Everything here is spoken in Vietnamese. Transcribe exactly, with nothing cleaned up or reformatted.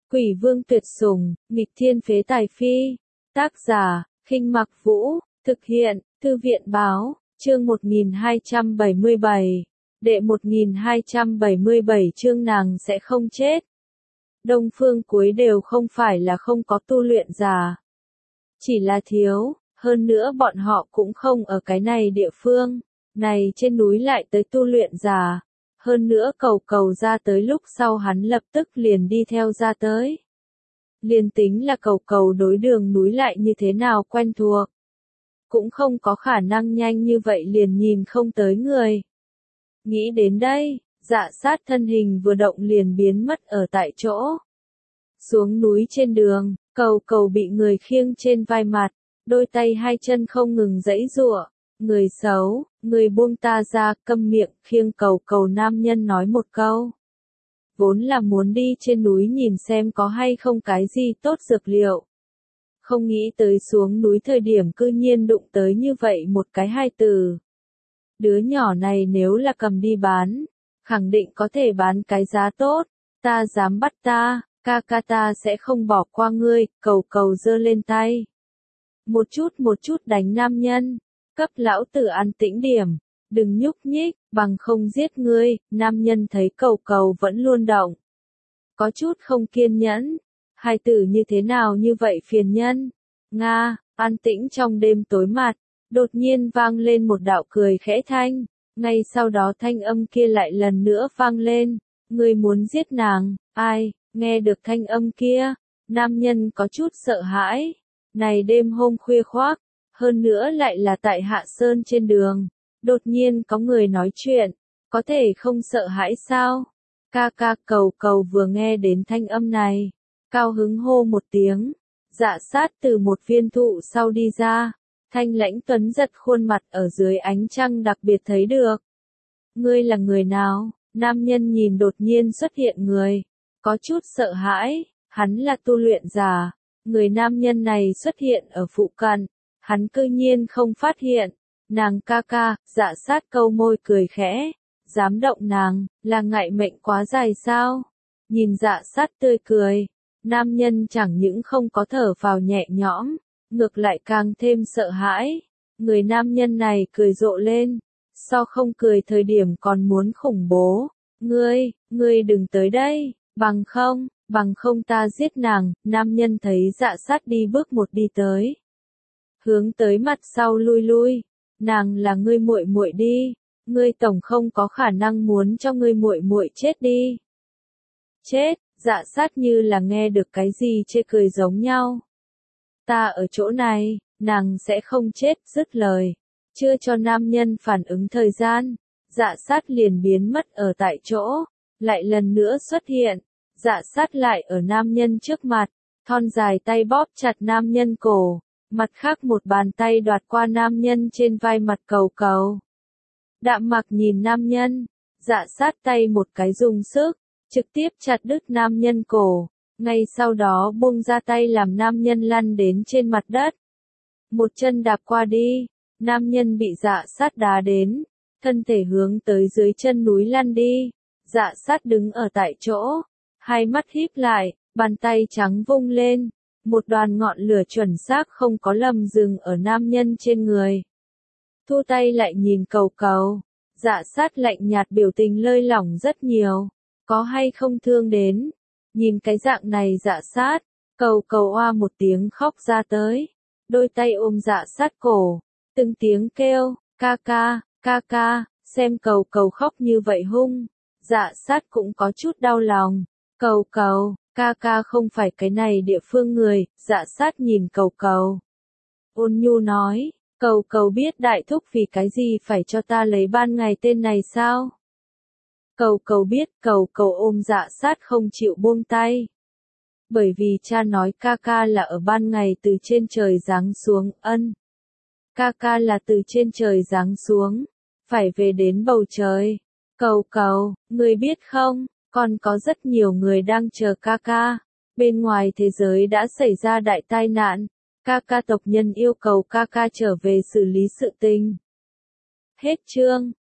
Quỷ vương tuyệt sủng, nghịch thiên phế tài phi. Tác giả, Khinh Mặc Vũ, thực hiện, Thư viện báo, chương một nghìn hai trăm bảy mươi bảy. Đệ một nghìn hai trăm bảy mươi bảy chương nàng sẽ không chết. Đông phương cuối đều không phải là không có tu luyện giả. Chỉ là thiếu, hơn nữa bọn họ cũng không ở cái này địa phương. Này trên núi lại tới tu luyện giả. Hơn nữa cầu cầu ra tới lúc sau hắn lập tức liền đi theo ra tới. Liền tính là cầu cầu đối đường núi lại như thế nào quen thuộc. Cũng không có khả năng nhanh như vậy liền nhìn không tới người. Nghĩ đến đây, dạ sát thân hình vừa động liền biến mất ở tại chỗ. Xuống núi trên đường, cầu cầu bị người khiêng trên vai mặt, đôi tay hai chân không ngừng giãy giụa. Người xấu, người buông ta ra, câm miệng, khiêng cầu cầu nam nhân nói một câu. Vốn là muốn đi trên núi nhìn xem có hay không cái gì tốt dược liệu. Không nghĩ tới xuống núi thời điểm cư nhiên đụng tới như vậy một cái hai từ. Đứa nhỏ này nếu là cầm đi bán, khẳng định có thể bán cái giá tốt, ta dám bắt ta, ca ca ta sẽ không bỏ qua ngươi, cầu cầu giơ lên tay. Một chút một chút đánh nam nhân. Cấp lão tử an tĩnh điểm, đừng nhúc nhích, bằng không giết ngươi, nam nhân thấy cầu cầu vẫn luôn động. Có chút không kiên nhẫn, hai tử như thế nào như vậy phiền nhân. Nga, an tĩnh trong đêm tối mặt, đột nhiên vang lên một đạo cười khẽ thanh, ngay sau đó thanh âm kia lại lần nữa vang lên, ngươi muốn giết nàng, ai, nghe được thanh âm kia, nam nhân có chút sợ hãi, này đêm hôm khuya khoác. Hơn nữa lại là tại Hạ Sơn trên đường, đột nhiên có người nói chuyện, có thể không sợ hãi sao? Ca ca cầu cầu vừa nghe đến thanh âm này, cao hứng hô một tiếng, dạ sát từ một viên thụ sau đi ra, thanh lãnh tuấn giật khuôn mặt ở dưới ánh trăng đặc biệt thấy được. Ngươi là người nào? Nam nhân nhìn đột nhiên xuất hiện người, có chút sợ hãi, hắn là tu luyện giả, người nam nhân này xuất hiện ở phụ cận. Hắn cư nhiên không phát hiện, nàng ca ca, dạ sát câu môi cười khẽ, dám động nàng, là ngại mệnh quá dài sao? Nhìn dạ sát tươi cười, nam nhân chẳng những không có thở vào nhẹ nhõm, ngược lại càng thêm sợ hãi, người nam nhân này cười rộ lên, so không cười thời điểm còn muốn khủng bố, ngươi, ngươi đừng tới đây, bằng không, bằng không ta giết nàng, nam nhân thấy dạ sát đi bước một đi tới. Hướng tới mặt sau lui lui, nàng là ngươi muội muội đi, ngươi tổng không có khả năng muốn cho ngươi muội muội chết đi. Chết, dạ sát như là nghe được cái gì chê cười giống nhau. Ta ở chỗ này, nàng sẽ không chết, dứt lời. Chưa cho nam nhân phản ứng thời gian, dạ sát liền biến mất ở tại chỗ, lại lần nữa xuất hiện, dạ sát lại ở nam nhân trước mặt, thon dài tay bóp chặt nam nhân cổ. Mặt khác một bàn tay đoạt qua nam nhân trên vai mặt cầu cầu. Đạm mặc nhìn nam nhân, dạ sát tay một cái dùng sức, trực tiếp chặt đứt nam nhân cổ, ngay sau đó buông ra tay làm nam nhân lăn đến trên mặt đất. Một chân đạp qua đi, nam nhân bị dạ sát đá đến, thân thể hướng tới dưới chân núi lăn đi, dạ sát đứng ở tại chỗ, hai mắt híp lại, bàn tay trắng vung lên. Một đoàn ngọn lửa chuẩn xác không có lầm dừng ở nam nhân trên người. Thu tay lại nhìn cầu cầu, dạ sát lạnh nhạt biểu tình lơi lỏng rất nhiều, có hay không thương đến. Nhìn cái dạng này dạ sát, cầu cầu oa một tiếng khóc ra tới, đôi tay ôm dạ sát cổ, từng tiếng kêu, ca ca, ca ca, xem cầu cầu khóc như vậy hung, dạ sát cũng có chút đau lòng, cầu cầu. Ca ca không phải cái này địa phương người, dạ sát nhìn cầu cầu. Ôn nhu nói, cầu cầu biết đại thúc vì cái gì phải cho ta lấy ban ngày tên này sao? Cầu cầu biết, cầu cầu ôm dạ sát không chịu buông tay. Bởi vì cha nói ca ca là ở ban ngày từ trên trời giáng xuống, ân. Ca ca là từ trên trời giáng xuống, phải về đến bầu trời. Cầu cầu, ngươi biết không? Còn có rất nhiều người đang chờ ca ca. Bên ngoài thế giới đã xảy ra đại tai nạn. Ca ca tộc nhân yêu cầu ca ca trở về xử lý sự tình. Hết chương.